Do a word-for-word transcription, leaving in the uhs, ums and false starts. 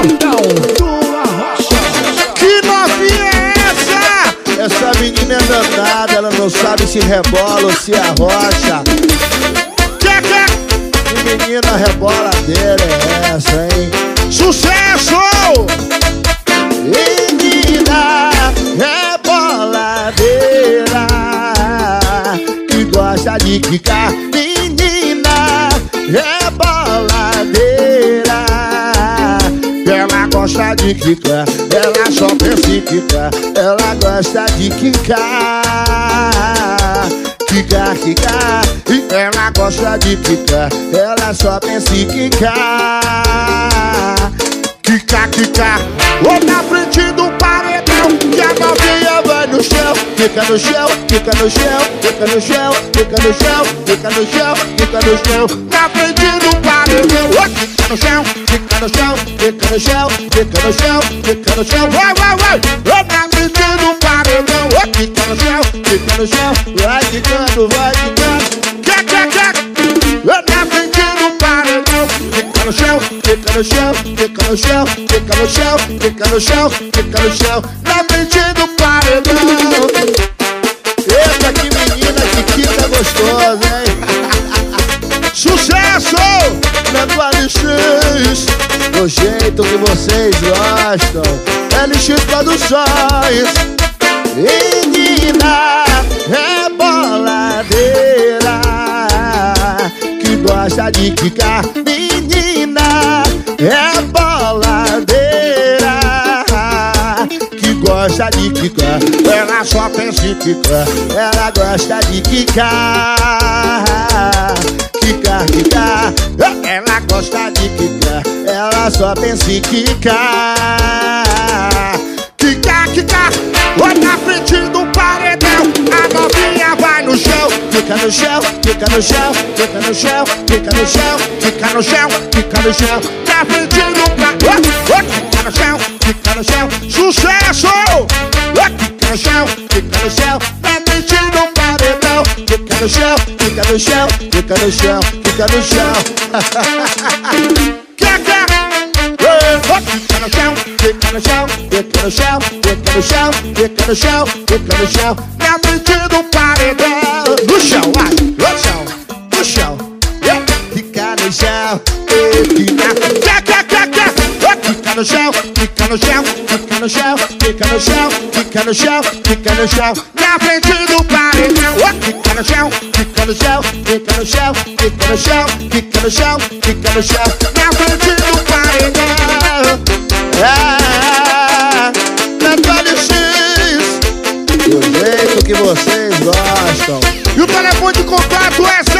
Portão do Arrocha. Que novinha é essa? Essa menina é danada, ela não sabe se rebola ou se arrocha. Que que menina reboladeira é essa, hein? Sucesso! Menina reboladeira que gosta de quicar. Menina reboladeira, ela gosta de quicar, ela só pensa em quicar, ela gosta de quicar. Quicar, quicar, ela gosta de quicar, ela só pensa em quicar. Quicar, quicar, ou na frente do paredão, que a novinha vai no chão. Fica no chão, fica no chão, fica no chão, fica no chão, fica no chão, fica no chão. Na frente do paredão, fica no chão, fica no chão, fica no chão, fica no chão, fica no chão. Vai, vai, vai, ou na frente do paredão, fica no chão, fica no chão. Vai ficando, vai ficando. Quer, quer, quer, ou na frente do paredão, fica no chão, fica no chão, fica no chão, fica no chão, fica no chão, fica no chão. Na frente do paredão. Eita, que menina, que quinta gostosa, hein? Sucesso! Na L X, do jeito que vocês gostam. L X Produções. Menina reboladeira que gosta de quicar. Menina reboladeira que gosta de quicar, ela só pensa em quicar, ela gosta de quicar. Quicar, quicar, ela gosta de quicar, ela só pensa em quicar. Quicar, quicar, olha na frente do paredão, a novinha vai no chão. Fica no chão, fica no chão, fica no chão, fica no chão, fica no chão, fica no chão. Na frente do paredão, fica no chão, fica no chão. Sucesso! Fica no chão, fica no chão. Na frente do paredão, fica no chão, fica no chão, fica no chão, fica no chão. Quer, quer? Fica no chão, fica no chão, fica no chão, fica no chão, fica no chão, fica no chão. Na frente do paredão, no chão, vai, no chão, no chão. Fica no chão, fica, quer, quer, quer, fica no chão, fica no chão, fica no chão, fica no chão, fica no chão, fica no chão. Na frente do paredão, fica no chão, fica no chão, fica no chão, fica no chão, fica no chão, fica no chão. Na frente do paredão. Ah, na L X, do jeito que vocês gostam. E o telefone de contato é